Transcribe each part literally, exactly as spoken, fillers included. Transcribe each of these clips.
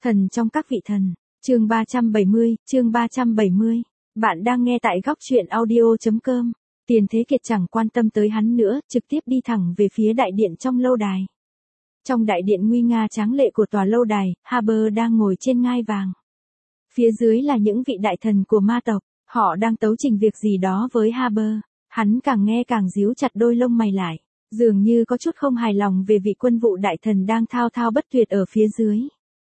Thần trong các vị thần, chương ba trăm bảy mươi, chương ba trăm bảy mươi. Bạn đang nghe tại góc truyện audio.com. Tiền Thế Kiệt chẳng quan tâm tới hắn nữa, trực tiếp đi thẳng về phía đại điện trong lâu đài. Trong đại điện nguy nga tráng lệ của tòa lâu đài, Haber đang ngồi trên ngai vàng. Phía dưới là những vị đại thần của ma tộc, họ đang tấu trình việc gì đó với Haber. Hắn càng nghe càng díu chặt đôi lông mày lại, dường như có chút không hài lòng về vị quân vụ đại thần đang thao thao bất tuyệt ở phía dưới.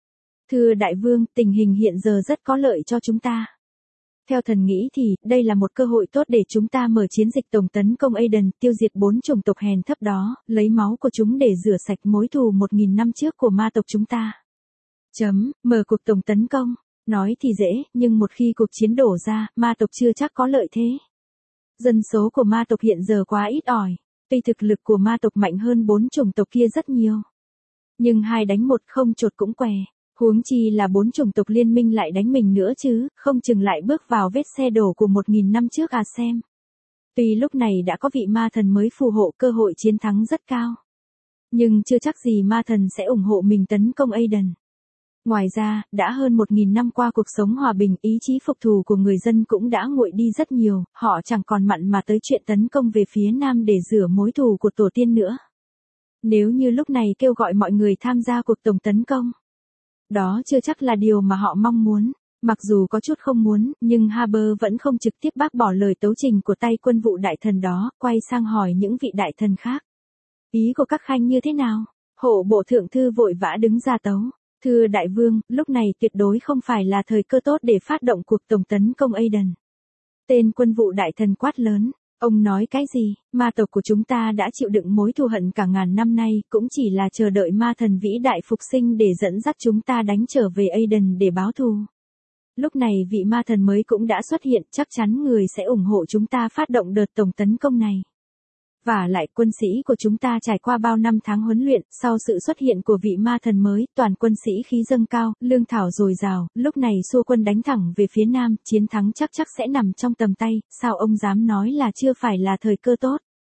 Thưa đại vương, tình hình hiện giờ rất có lợi cho chúng ta. Theo thần nghĩ thì, đây là một cơ hội tốt để chúng ta mở chiến dịch tổng tấn công Aden, tiêu diệt bốn chủng tộc hèn thấp đó, lấy máu của chúng để rửa sạch mối thù một nghìn năm trước của ma tộc chúng ta. Chấm, mở cuộc tổng tấn công. Nói thì dễ, nhưng một khi cuộc chiến đổ ra, ma tộc chưa chắc có lợi thế. Dân số của ma tộc hiện giờ quá ít ỏi, tuy thực lực của ma tộc mạnh hơn bốn chủng tộc kia rất nhiều. Nhưng hai đánh một không chột cũng què. Huống chi là bốn chủng tộc liên minh lại đánh mình nữa chứ, không chừng lại bước vào vết xe đổ của một nghìn năm trước à xem. Tuy lúc này đã có vị ma thần mới phù hộ, cơ hội chiến thắng rất cao. Nhưng chưa chắc gì ma thần sẽ ủng hộ mình tấn công Aden. Ngoài ra, đã hơn một nghìn năm qua cuộc sống hòa bình, ý chí phục thù của người dân cũng đã nguội đi rất nhiều, họ chẳng còn mặn mà tới chuyện tấn công về phía nam để rửa mối thù của tổ tiên nữa. Nếu như lúc này kêu gọi mọi người tham gia cuộc tổng tấn công, đó chưa chắc là điều mà họ mong muốn. Mặc dù có chút không muốn, nhưng Haber vẫn không trực tiếp bác bỏ lời tấu trình của tay quân vụ đại thần đó, quay sang hỏi những vị đại thần khác. Ý của các khanh như thế nào? Hộ bộ thượng thư vội vã đứng ra tấu. Thưa đại vương, lúc này tuyệt đối không phải là thời cơ tốt để phát động cuộc tổng tấn công Aden. Tên quân vụ đại thần quát lớn. Ông nói cái gì? Ma tộc của chúng ta đã chịu đựng mối thù hận cả ngàn năm nay, cũng chỉ là chờ đợi ma thần vĩ đại phục sinh để dẫn dắt chúng ta đánh trở về Aden để báo thù. Lúc này vị ma thần mới cũng đã xuất hiện, chắc chắn người sẽ ủng hộ chúng ta phát động đợt tổng tấn công này. Và lại quân sĩ của chúng ta trải qua bao năm tháng huấn luyện, sau sự xuất hiện của vị ma thần mới, toàn quân sĩ khí dâng cao, lương thảo dồi dào, lúc này xua quân đánh thẳng về phía nam, chiến thắng chắc chắc sẽ nằm trong tầm tay, sao ông dám nói là chưa phải là thời cơ tốt?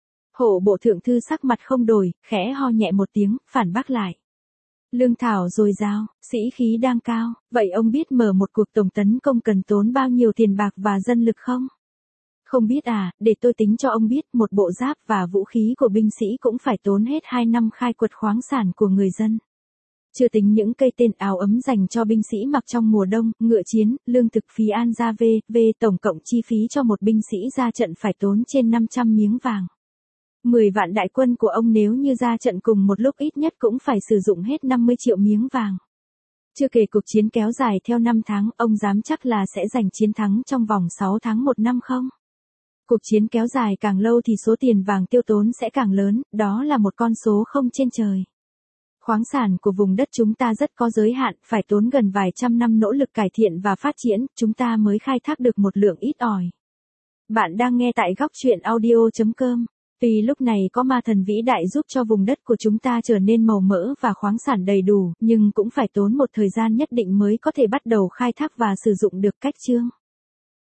Hộ bộ thượng thư sắc mặt không đổi, khẽ ho nhẹ một tiếng, phản bác lại. Lương thảo dồi dào, sĩ khí đang cao, vậy ông biết mở một cuộc tổng tấn công cần tốn bao nhiêu tiền bạc và dân lực không? Không biết à, để tôi tính cho ông biết, một bộ giáp và vũ khí của binh sĩ cũng phải tốn hết hai năm khai quật khoáng sản của người dân. Chưa tính những cây tên áo ấm dành cho binh sĩ mặc trong mùa đông, ngựa chiến, lương thực phí an gia v, v tổng cộng chi phí cho một binh sĩ ra trận phải tốn trên năm trăm miếng vàng. mười vạn đại quân của ông nếu như ra trận cùng một lúc ít nhất cũng phải sử dụng hết năm mươi triệu miếng vàng. Chưa kể cuộc chiến kéo dài theo năm tháng, ông dám chắc là sẽ giành chiến thắng trong vòng sáu tháng một năm không? Cuộc chiến kéo dài càng lâu thì số tiền vàng tiêu tốn sẽ càng lớn, đó là một con số không trên trời. Khoáng sản của vùng đất chúng ta rất có giới hạn, phải tốn gần vài trăm năm nỗ lực cải thiện và phát triển, chúng ta mới khai thác được một lượng ít ỏi. Bạn đang nghe tại góc truyện audio.com. Tuy lúc này có ma thần vĩ đại giúp cho vùng đất của chúng ta trở nên màu mỡ và khoáng sản đầy đủ, nhưng cũng phải tốn một thời gian nhất định mới có thể bắt đầu khai thác và sử dụng được cách chương.